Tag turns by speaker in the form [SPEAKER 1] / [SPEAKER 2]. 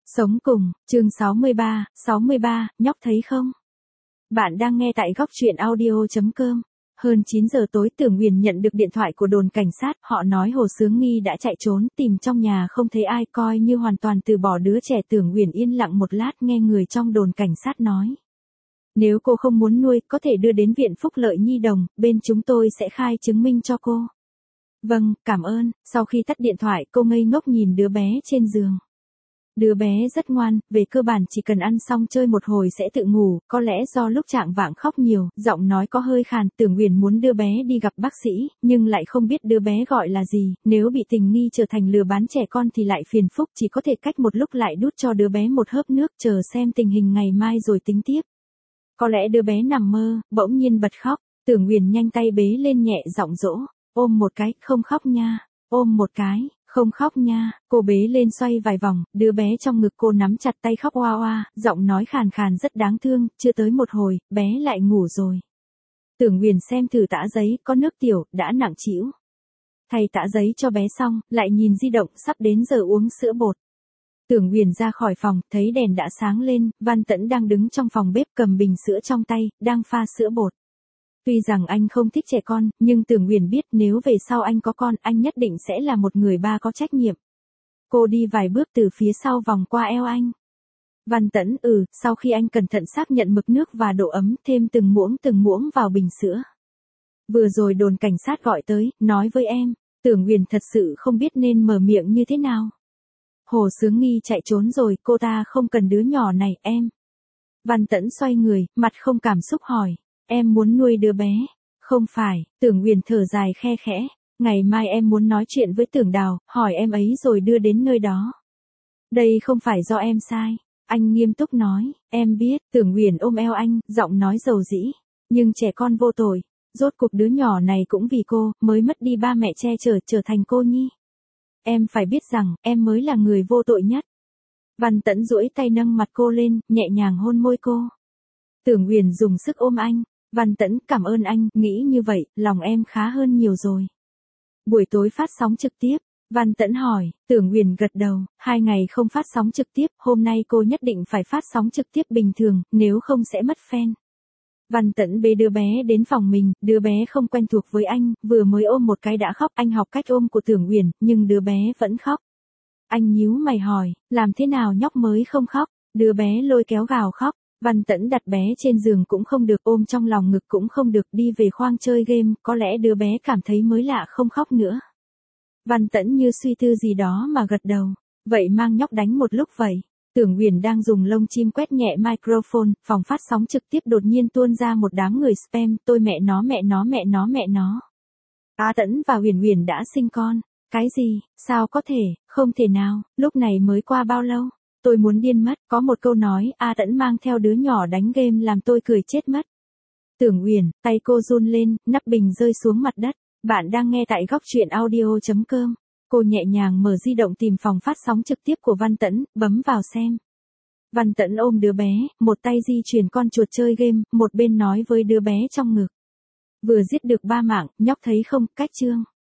[SPEAKER 1] Sống cùng, chương 63, nhóc thấy không? Bạn đang nghe tại góc truyện audio.com. Hơn 9 giờ tối Tưởng Huyền nhận được điện thoại của đồn cảnh sát, họ nói Hồ Sướng Nghi đã chạy trốn, tìm trong nhà không thấy ai, coi như hoàn toàn từ bỏ đứa trẻ. Tưởng Huyền yên lặng một lát nghe người trong đồn cảnh sát nói. Nếu cô không muốn nuôi, có thể đưa đến Viện Phúc Lợi Nhi Đồng, bên chúng tôi sẽ khai chứng minh cho cô. Vâng, cảm ơn. Sau khi tắt điện thoại, cô ngây ngốc nhìn đứa bé trên giường. Đứa bé rất ngoan, về cơ bản chỉ cần ăn xong chơi một hồi sẽ tự ngủ, có lẽ do lúc trạng vạng khóc nhiều, giọng nói có hơi khàn. Tưởng Huyền muốn đưa bé đi gặp bác sĩ, nhưng lại không biết đứa bé gọi là gì, nếu bị tình nghi trở thành lừa bán trẻ con thì lại phiền phức, chỉ có thể cách một lúc lại đút cho đứa bé một hớp nước, chờ xem tình hình ngày mai rồi tính tiếp. Có lẽ đứa bé nằm mơ, bỗng nhiên bật khóc, Tưởng Huyền nhanh tay bế lên nhẹ giọng dỗ, ôm một cái, không khóc nha, ôm một cái. Không khóc nha, cô bế lên xoay vài vòng, đứa bé trong ngực cô nắm chặt tay khóc oa oa, giọng nói khàn khàn rất đáng thương, chưa tới một hồi, bé lại ngủ rồi. Tưởng Huyền xem thử tã giấy, có nước tiểu, đã nặng trĩu. Thay tã giấy cho bé xong, lại nhìn di động, sắp đến giờ uống sữa bột. Tưởng Huyền ra khỏi phòng, thấy đèn đã sáng lên, Văn Tẫn đang đứng trong phòng bếp cầm bình sữa trong tay, đang pha sữa bột. Tuy rằng anh không thích trẻ con, nhưng Tưởng Huyền biết nếu về sau anh có con, anh nhất định sẽ là một người ba có trách nhiệm. Cô đi vài bước từ phía sau vòng qua eo anh. Văn Tẫn, sau khi anh cẩn thận xác nhận mực nước và độ ấm, thêm từng muỗng vào bình sữa. Vừa rồi đồn cảnh sát gọi tới, nói với em, Tưởng Huyền thật sự không biết nên mở miệng như thế nào. Hồ Sướng Nghi chạy trốn rồi, cô ta không cần đứa nhỏ này, em. Văn Tẫn xoay người, mặt không cảm xúc hỏi. Em muốn nuôi đứa bé. Không phải, Tưởng Huyền thở dài khe khẽ. Ngày mai em muốn nói chuyện với Tưởng Đào, hỏi em ấy rồi đưa đến nơi đó. Đây không phải do em sai. Anh nghiêm túc nói, em biết. Tưởng Huyền ôm eo anh, giọng nói dầu dĩ. Nhưng trẻ con vô tội. Rốt cuộc đứa nhỏ này cũng vì cô, mới mất đi ba mẹ che chở, trở thành cô nhi. Em phải biết rằng, em mới là người vô tội nhất. Văn Tẫn duỗi tay nâng mặt cô lên, nhẹ nhàng hôn môi cô. Tưởng Huyền dùng sức ôm anh. Văn Tẫn, cảm ơn anh, nghĩ như vậy, lòng em khá hơn nhiều rồi. Buổi tối phát sóng trực tiếp, Văn Tẫn hỏi, Tưởng Huyền gật đầu, 2 ngày không phát sóng trực tiếp, hôm nay cô nhất định phải phát sóng trực tiếp bình thường, nếu không sẽ mất fan. Văn Tẫn bế đứa bé đến phòng mình, đứa bé không quen thuộc với anh, vừa mới ôm một cái đã khóc, anh học cách ôm của Tưởng Huyền, nhưng đứa bé vẫn khóc. Anh nhíu mày hỏi, làm thế nào nhóc mới không khóc, đứa bé lôi kéo gào khóc. Văn Tẫn đặt bé trên giường cũng không được, ôm trong lòng ngực cũng không được, đi về khoang chơi game, có lẽ đứa bé cảm thấy mới lạ không khóc nữa. Văn Tẫn như suy tư gì đó mà gật đầu, vậy mang nhóc đánh một lúc vậy. Tưởng Huyền đang dùng lông chim quét nhẹ microphone, phòng phát sóng trực tiếp đột nhiên tuôn ra một đám người spam, tôi mẹ nó. A Tẫn và Huyền Huyền đã sinh con. Cái gì, sao có thể, không thể nào, lúc này mới qua bao lâu? Tôi muốn điên mất, có một câu nói, A Tẫn mang theo đứa nhỏ đánh game làm tôi cười chết mất. Tưởng Huyền, tay cô run lên, nắp bình rơi xuống mặt đất. Bạn đang nghe tại góc truyện audio.com. Cô nhẹ nhàng mở di động tìm phòng phát sóng trực tiếp của Văn Tẫn, bấm vào xem. Văn Tẫn ôm đứa bé, một tay di chuyển con chuột chơi game, một bên nói với đứa bé trong ngực. Vừa giết được 3 mạng, nhóc thấy không, cách chương.